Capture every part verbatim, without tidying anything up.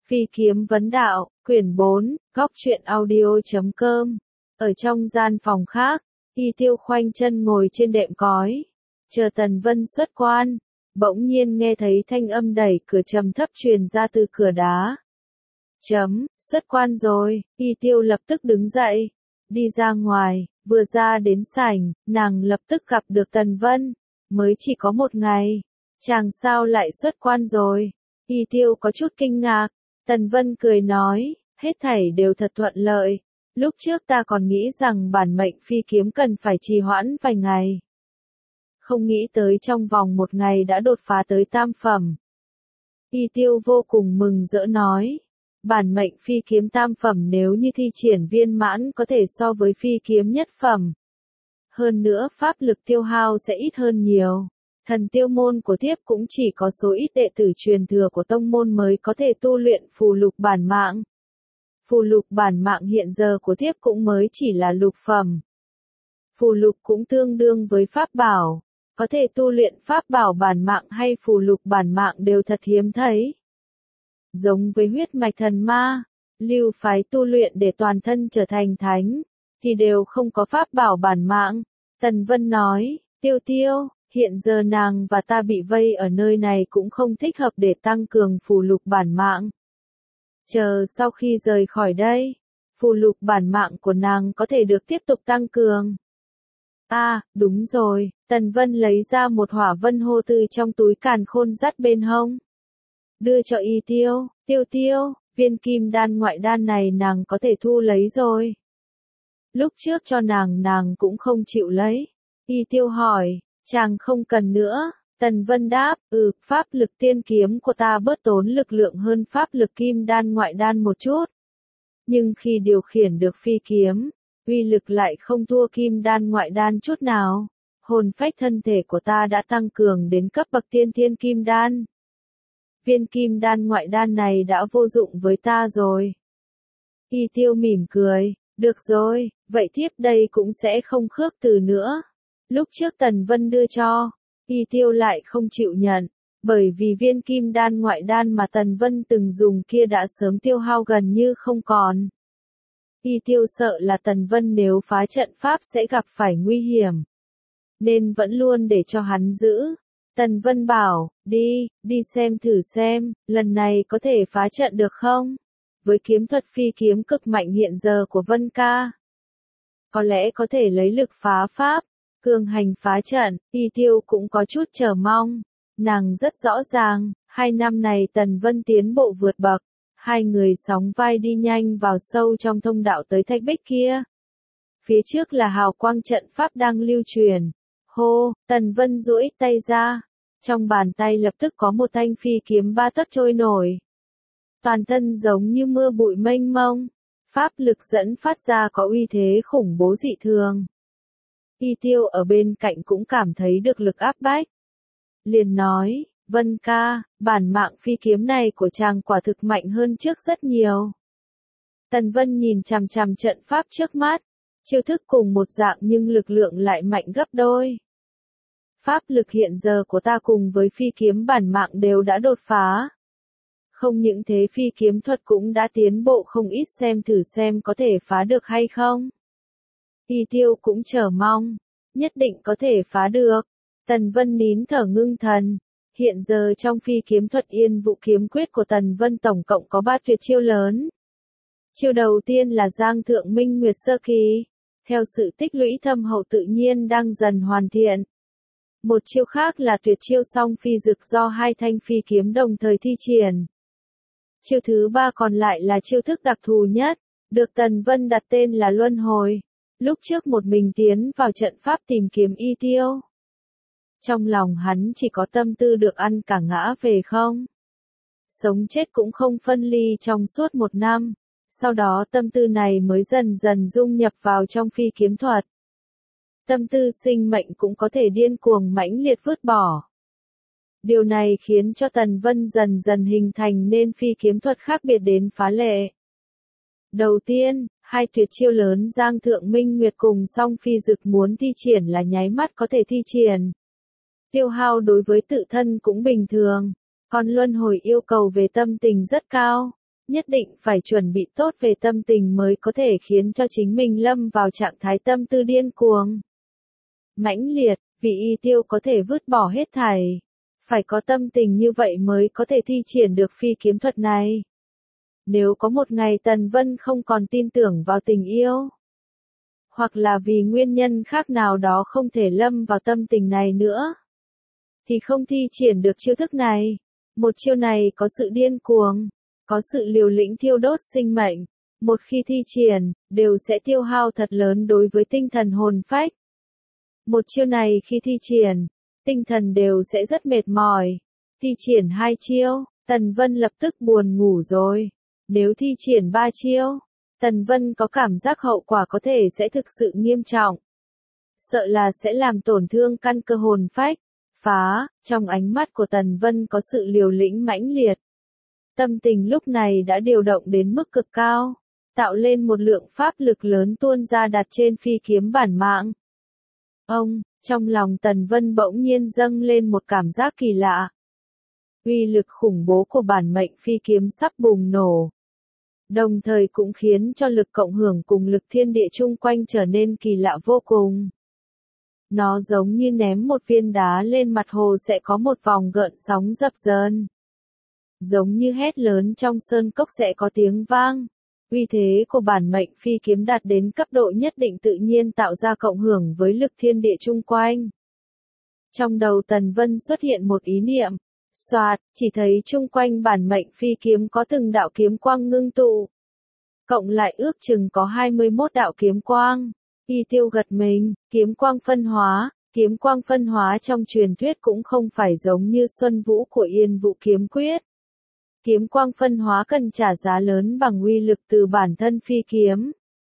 Phi kiếm vấn đạo, quyển bốn, góc truyện audio chấm com. Ở trong gian phòng khác, Y Tiêu khoanh chân ngồi trên đệm cói, chờ Tần Vân xuất quan. Bỗng nhiên nghe thấy thanh âm đẩy cửa trầm thấp truyền ra từ cửa đá. Chấm, xuất quan rồi, Y Tiêu lập tức đứng dậy, đi ra ngoài, vừa ra đến sảnh, nàng lập tức gặp được Tần Vân. Mới chỉ có một ngày, chàng sao lại xuất quan rồi? Y Tiêu có chút kinh ngạc. Tần Vân cười nói, hết thảy đều thật thuận lợi. Lúc trước ta còn nghĩ rằng bản mệnh phi kiếm cần phải trì hoãn vài ngày. Không nghĩ tới trong vòng một ngày đã đột phá tới tam phẩm. Y Tiêu vô cùng mừng rỡ nói, bản mệnh phi kiếm tam phẩm nếu như thi triển viên mãn có thể so với phi kiếm nhất phẩm. Hơn nữa pháp lực tiêu hao sẽ ít hơn nhiều. Thần tiêu môn của thiếp cũng chỉ có số ít đệ tử truyền thừa của tông môn mới có thể tu luyện phù lục bản mạng. Phù lục bản mạng hiện giờ của thiếp cũng mới chỉ là lục phẩm. Phù lục cũng tương đương với pháp bảo. Có thể tu luyện pháp bảo bản mạng hay phù lục bản mạng đều thật hiếm thấy. Giống với huyết mạch thần ma, lưu phái tu luyện để toàn thân trở thành thánh, thì đều không có pháp bảo bản mạng. Tần Vân nói, Tiêu Tiêu, hiện giờ nàng và ta bị vây ở nơi này cũng không thích hợp để tăng cường phù lục bản mạng. Chờ sau khi rời khỏi đây, phù lục bản mạng của nàng có thể được tiếp tục tăng cường. À, đúng rồi, Tần Vân lấy ra một hỏa vân hô từ trong túi càn khôn dắt bên hông. Đưa cho Y Tiêu, Tiêu Tiêu, viên kim đan ngoại đan này nàng có thể thu lấy rồi. Lúc trước cho nàng nàng cũng không chịu lấy. Y Tiêu hỏi, chàng không cần nữa. Tần Vân đáp, ừ, pháp lực tiên kiếm của ta bớt tốn lực lượng hơn pháp lực kim đan ngoại đan một chút. Nhưng khi điều khiển được phi kiếm, uy lực lại không thua kim đan ngoại đan chút nào. Hồn phách thân thể của ta đã tăng cường đến cấp bậc tiên thiên kim đan. Viên kim đan ngoại đan này đã vô dụng với ta rồi. Y Tiêu mỉm cười, được rồi, vậy thiếp đây cũng sẽ không khước từ nữa. Lúc trước Tần Vân đưa cho, Y Tiêu lại không chịu nhận, bởi vì viên kim đan ngoại đan mà Tần Vân từng dùng kia đã sớm tiêu hao gần như không còn. Y Tiêu sợ là Tần Vân nếu phá trận pháp sẽ gặp phải nguy hiểm, nên vẫn luôn để cho hắn giữ. Tần Vân bảo, đi, đi xem thử xem, lần này có thể phá trận được không? Với kiếm thuật phi kiếm cực mạnh hiện giờ của Vân ca, có lẽ có thể lấy lực phá pháp, cường hành phá trận. Y Tiêu cũng có chút chờ mong. Nàng rất rõ ràng, hai năm này Tần Vân tiến bộ vượt bậc. Hai người sóng vai đi nhanh vào sâu trong thông đạo tới thạch bích kia. Phía trước là hào quang trận pháp đang lưu truyền. Hô, Tần Vân duỗi tay ra. Trong bàn tay lập tức có một thanh phi kiếm ba tấc trôi nổi. Toàn thân giống như mưa bụi mênh mông. Pháp lực dẫn phát ra có uy thế khủng bố dị thường. Y Tiêu ở bên cạnh cũng cảm thấy được lực áp bách. Liền nói, Vân ca, bản mạng phi kiếm này của chàng quả thực mạnh hơn trước rất nhiều. Tần Vân nhìn chằm chằm trận pháp trước mắt. Chiêu thức cùng một dạng nhưng lực lượng lại mạnh gấp đôi. Pháp lực hiện giờ của ta cùng với phi kiếm bản mạng đều đã đột phá. Không những thế phi kiếm thuật cũng đã tiến bộ không ít, xem thử xem có thể phá được hay không. Y Tiêu cũng chờ mong, nhất định có thể phá được. Tần Vân nín thở ngưng thần. Hiện giờ trong phi kiếm thuật Yên Vụ kiếm quyết của Tần Vân tổng cộng có ba tuyệt chiêu lớn. Chiêu đầu tiên là Giang Thượng Minh Nguyệt Sơ Kỳ, theo sự tích lũy thâm hậu tự nhiên đang dần hoàn thiện. Một chiêu khác là tuyệt chiêu Song Phi Dực do hai thanh phi kiếm đồng thời thi triển. Chiêu thứ ba còn lại là chiêu thức đặc thù nhất, được Tần Vân đặt tên là Luân Hồi. Lúc trước một mình tiến vào trận pháp tìm kiếm Y Tiêu. Trong lòng hắn chỉ có tâm tư được ăn cả ngã về không. Sống chết cũng không phân ly trong suốt một năm. Sau đó tâm tư này mới dần dần dung nhập vào trong phi kiếm thuật. Tâm tư sinh mệnh cũng có thể điên cuồng mãnh liệt vứt bỏ. Điều này khiến cho Tần Vân dần dần hình thành nên phi kiếm thuật khác biệt đến phá lệ. Đầu tiên, hai tuyệt chiêu lớn Giang Thượng Minh Nguyệt cùng Song Phi Dực muốn thi triển là nháy mắt có thể thi triển. Tiêu hao đối với tự thân cũng bình thường, còn luân hồi yêu cầu về tâm tình rất cao. nhất định phải chuẩn bị tốt về tâm tình mới có thể khiến cho chính mình lâm vào trạng thái tâm tư điên cuồng. Mãnh liệt, vì Y Tiêu có thể vứt bỏ hết thảy. Phải có tâm tình như vậy mới có thể thi triển được phi kiếm thuật này. Nếu có một ngày Tần Vân không còn tin tưởng vào tình yêu, hoặc là vì nguyên nhân khác nào đó không thể lâm vào tâm tình này nữa, thì không thi triển được chiêu thức này. Một chiêu này có sự điên cuồng, có sự liều lĩnh thiêu đốt sinh mệnh. Một khi thi triển, đều sẽ tiêu hao thật lớn đối với tinh thần hồn phách. Một chiêu này khi thi triển, tinh thần đều sẽ rất mệt mỏi. Thi triển hai chiêu, Tần Vân lập tức buồn ngủ rồi. Nếu thi triển ba chiêu, Tần Vân có cảm giác hậu quả có thể sẽ thực sự nghiêm trọng. Sợ là sẽ làm tổn thương căn cơ hồn phách. Phá, trong ánh mắt của Tần Vân có sự liều lĩnh mãnh liệt. Tâm tình lúc này đã điều động đến mức cực cao, tạo lên một lượng pháp lực lớn tuôn ra đặt trên phi kiếm bản mạng. Ông, trong lòng Tần Vân bỗng nhiên dâng lên một cảm giác kỳ lạ. Uy lực khủng bố của bản mệnh phi kiếm sắp bùng nổ. Đồng thời cũng khiến cho lực cộng hưởng cùng lực thiên địa chung quanh trở nên kỳ lạ vô cùng. Nó giống như ném một viên đá lên mặt hồ sẽ có một vòng gợn sóng dập dờn. Giống như hét lớn trong sơn cốc sẽ có tiếng vang. Uy thế của bản mệnh phi kiếm đạt đến cấp độ nhất định tự nhiên tạo ra cộng hưởng với lực thiên địa chung quanh. Trong đầu Tần Vân xuất hiện một ý niệm. Soạt, chỉ thấy chung quanh bản mệnh phi kiếm có từng đạo kiếm quang ngưng tụ. Cộng lại ước chừng có hai mươi mốt đạo kiếm quang. Y Tiêu gật mình, kiếm quang phân hóa. Kiếm quang phân hóa trong truyền thuyết cũng không phải giống như Xuân Vũ của Yên Vũ kiếm quyết. Kiếm quang phân hóa cần trả giá lớn bằng uy lực từ bản thân phi kiếm.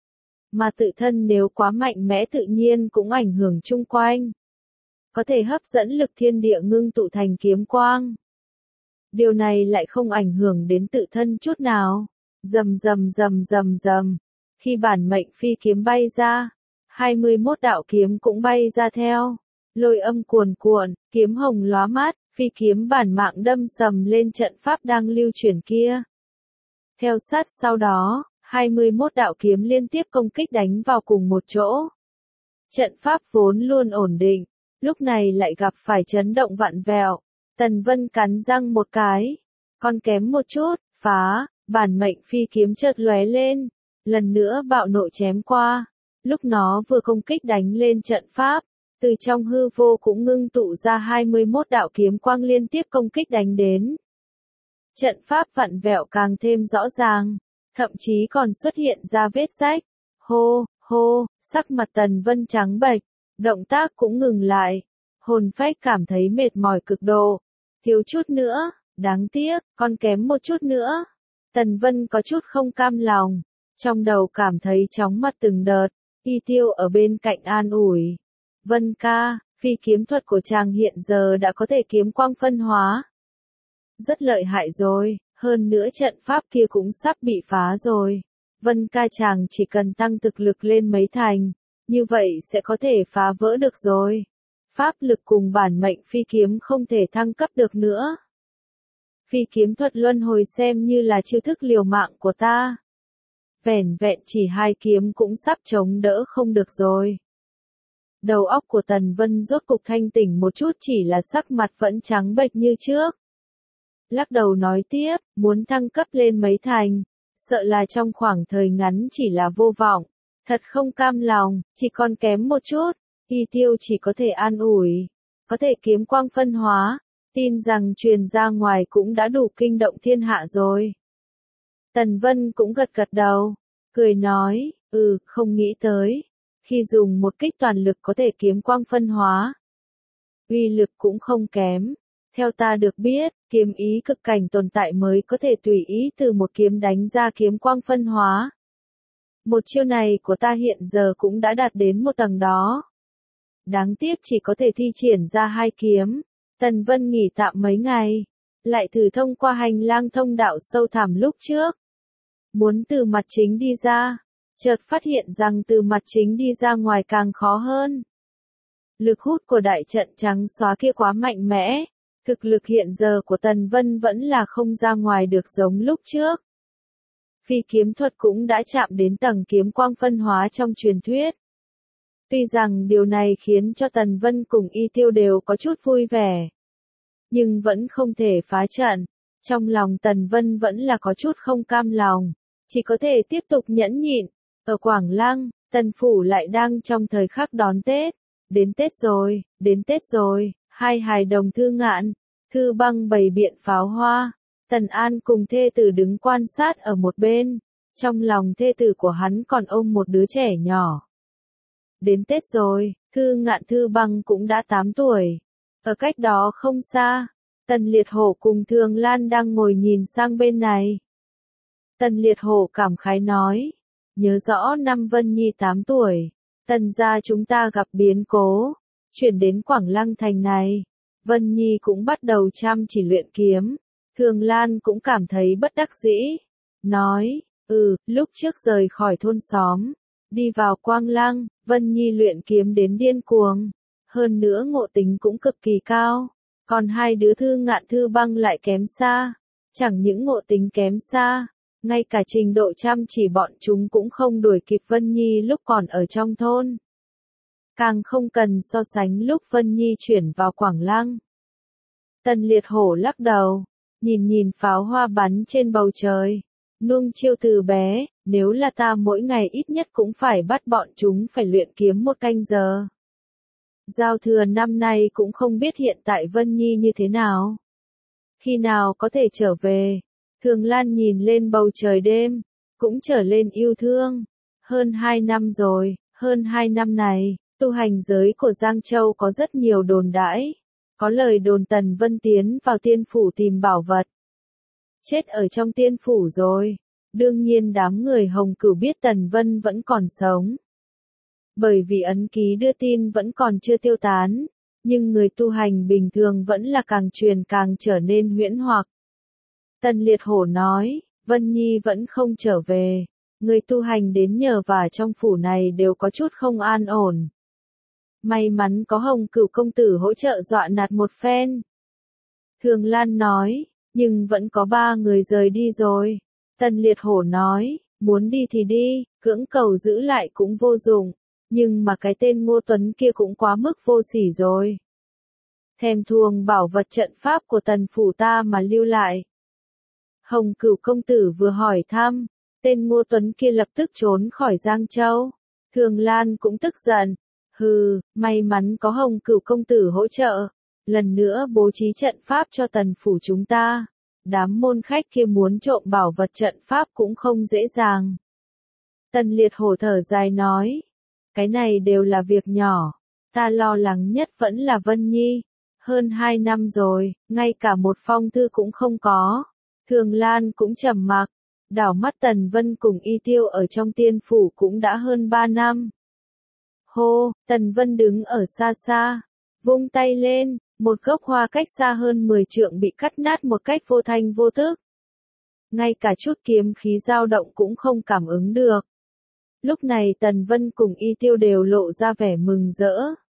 Mà tự thân nếu quá mạnh mẽ tự nhiên cũng ảnh hưởng chung quanh. Có thể hấp dẫn lực thiên địa ngưng tụ thành kiếm quang. Điều này lại không ảnh hưởng đến tự thân chút nào. Rầm rầm rầm rầm rầm. Khi bản mệnh phi kiếm bay ra, hai mươi mốt đạo kiếm cũng bay ra theo. Lôi âm cuồn cuộn, kiếm hồng lóa mát, phi kiếm bản mạng đâm sầm lên trận pháp đang lưu chuyển kia. Theo sát sau đó, hai mươi mốt đạo kiếm liên tiếp công kích đánh vào cùng một chỗ. Trận pháp vốn luôn ổn định, lúc này lại gặp phải chấn động vặn vẹo. Tần Vân cắn răng một cái, còn kém một chút, phá, bản mệnh phi kiếm chợt lóe lên, lần nữa bạo nộ chém qua. Lúc nó vừa công kích đánh lên trận pháp, từ trong hư vô cũng ngưng tụ ra hai mươi mốt đạo kiếm quang liên tiếp công kích đánh đến. Trận pháp vặn vẹo càng thêm rõ ràng, thậm chí còn xuất hiện ra vết rách. Hô, hô, sắc mặt Tần Vân trắng bệch, động tác cũng ngừng lại. Hồn phách cảm thấy mệt mỏi cực độ. Thiếu chút nữa, đáng tiếc, còn kém một chút nữa. Tần Vân có chút không cam lòng, trong đầu cảm thấy chóng mặt từng đợt. Y Tiêu ở bên cạnh an ủi. Vân ca, phi kiếm thuật của chàng hiện giờ đã có thể kiếm quang phân hóa. Rất lợi hại rồi, hơn nữa trận pháp kia cũng sắp bị phá rồi. Vân ca chàng chỉ cần tăng thực lực lên mấy thành, như vậy sẽ có thể phá vỡ được rồi. Pháp lực cùng bản mệnh phi kiếm không thể thăng cấp được nữa. Phi kiếm thuật luân hồi xem như là chiêu thức liều mạng của ta. Vẻn vẹn chỉ hai kiếm cũng sắp chống đỡ không được rồi. Đầu óc của Tần Vân rốt cục thanh tỉnh một chút, chỉ là sắc mặt vẫn trắng bệch như trước. Lắc đầu nói tiếp, muốn thăng cấp lên mấy thành, sợ là trong khoảng thời ngắn chỉ là vô vọng. Thật không cam lòng, chỉ còn kém một chút. Y Tiêu chỉ có thể an ủi. Có thể kiếm quang phân hóa, tin rằng truyền ra ngoài cũng đã đủ kinh động thiên hạ rồi. Tần Vân cũng gật gật đầu, cười nói, ừ, không nghĩ tới. Khi dùng một kích toàn lực có thể kiếm quang phân hóa. Uy lực cũng không kém. Theo ta được biết, kiếm ý cực cảnh tồn tại mới có thể tùy ý từ một kiếm đánh ra kiếm quang phân hóa. Một chiêu này của ta hiện giờ cũng đã đạt đến một tầng đó. Đáng tiếc chỉ có thể thi triển ra hai kiếm. Tần Vân nghỉ tạm mấy ngày, lại thử thông qua hành lang thông đạo sâu thẳm lúc trước. Muốn từ mặt chính đi ra, chợt phát hiện rằng từ mặt chính đi ra ngoài càng khó hơn. Lực hút của đại trận trắng xóa kia quá mạnh mẽ, thực lực hiện giờ của Tần Vân vẫn là không ra ngoài được giống lúc trước. Phi kiếm thuật cũng đã chạm đến tầng kiếm quang phân hóa trong truyền thuyết. Tuy rằng điều này khiến cho Tần Vân cùng Y Tiêu đều có chút vui vẻ, nhưng vẫn không thể phá trận. Trong lòng Tần Vân vẫn là có chút không cam lòng, chỉ có thể tiếp tục nhẫn nhịn. Ở Quảng Lăng, Tần Phủ lại đang trong thời khắc đón Tết. Đến Tết rồi, đến Tết rồi, hai hài đồng Thư Ngạn, Thư Băng bày biện pháo hoa. Tần An cùng thê tử đứng quan sát ở một bên, trong lòng thê tử của hắn còn ôm một đứa trẻ nhỏ. Đến Tết rồi, Thư Ngạn Thư Băng cũng đã tám tuổi. Ở cách đó không xa, Tần Liệt Hổ cùng Thường Lan đang ngồi nhìn sang bên này. Tần Liệt Hổ cảm khái nói, nhớ rõ năm Vân Nhi tám tuổi, Tần gia chúng ta gặp biến cố, chuyển đến Quảng Lăng thành này. Vân Nhi cũng bắt đầu chăm chỉ luyện kiếm. Thường Lan cũng cảm thấy bất đắc dĩ, nói, ừ, lúc trước rời khỏi thôn xóm, đi vào Quang Lăng, Vân Nhi luyện kiếm đến điên cuồng, hơn nữa ngộ tính cũng cực kỳ cao, còn hai đứa Thư Ngạn Thư Băng lại kém xa, chẳng những ngộ tính kém xa, ngay cả trình độ chăm chỉ bọn chúng cũng không đuổi kịp Vân Nhi lúc còn ở trong thôn. Càng không cần so sánh lúc Vân Nhi chuyển vào Quảng Lăng. Tần Liệt Hổ lắc đầu, nhìn nhìn pháo hoa bắn trên bầu trời, nuông chiêu từ bé, nếu là ta mỗi ngày ít nhất cũng phải bắt bọn chúng phải luyện kiếm một canh giờ. Giao thừa năm nay cũng không biết hiện tại Vân Nhi như thế nào. Khi nào có thể trở về? Thường Lan nhìn lên bầu trời đêm, cũng trở lên yêu thương. Hơn hai năm rồi, hơn hai năm này, tu hành giới của Giang Châu có rất nhiều đồn đãi. Có lời đồn Tần Vân tiến vào tiên phủ tìm bảo vật. Chết ở trong tiên phủ rồi. Đương nhiên đám người Hồng Cửu biết Tần Vân vẫn còn sống. Bởi vì ấn ký đưa tin vẫn còn chưa tiêu tán, nhưng người tu hành bình thường vẫn là càng truyền càng trở nên huyễn hoặc. Tần Liệt Hổ nói, Vân Nhi vẫn không trở về. Người tu hành đến nhờ vả trong phủ này đều có chút không an ổn. May mắn có Hồng Cửu công tử hỗ trợ dọa nạt một phen. Thường Lan nói, nhưng vẫn có ba người rời đi rồi. Tần Liệt Hổ nói, muốn đi thì đi, cưỡng cầu giữ lại cũng vô dụng, nhưng mà cái tên Ngô Tuấn kia cũng quá mức vô sỉ rồi. Thèm thuồng bảo vật trận pháp của Tần phủ ta mà lưu lại. Hồng Cửu công tử vừa hỏi thăm, tên Ngô Tuấn kia lập tức trốn khỏi Giang Châu. Thường Lan cũng tức giận. Hừ, may mắn có Hồng Cửu công tử hỗ trợ, lần nữa bố trí trận pháp cho Tần phủ chúng ta. Đám môn khách kia muốn trộm bảo vật trận pháp cũng không dễ dàng. Tần Liệt Hổ thở dài nói, cái này đều là việc nhỏ, ta lo lắng nhất vẫn là Vân Nhi. Hơn hai năm rồi, ngay cả một phong thư cũng không có. Thường Lan cũng trầm mặc, đảo mắt Tần Vân cùng Y Tiêu ở trong tiên phủ cũng đã hơn ba năm. Hô, Tần Vân đứng ở xa xa, vung tay lên, một gốc hoa cách xa hơn mười trượng bị cắt nát một cách vô thanh vô tức. Ngay cả chút kiếm khí dao động cũng không cảm ứng được. Lúc này Tần Vân cùng Y Tiêu đều lộ ra vẻ mừng rỡ.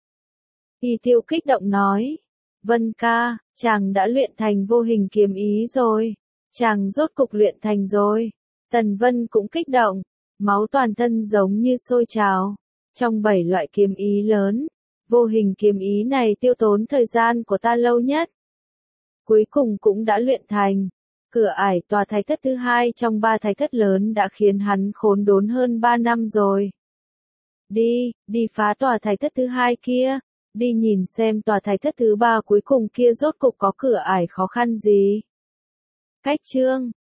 Y Tiêu kích động nói, Vân ca, chàng đã luyện thành vô hình kiếm ý rồi, chàng rốt cục luyện thành rồi. Tần Vân cũng kích động, máu toàn thân giống như sôi trào. Trong bảy loại kiếm ý lớn, vô hình kiếm ý này tiêu tốn thời gian của ta lâu nhất. Cuối cùng cũng đã luyện thành. Cửa ải tòa thái thất thứ hai trong ba thái thất lớn đã khiến hắn khốn đốn hơn ba năm rồi. Đi, đi phá tòa thái thất thứ hai kia, đi nhìn xem tòa thái thất thứ ba cuối cùng kia rốt cục có cửa ải khó khăn gì. Cách chương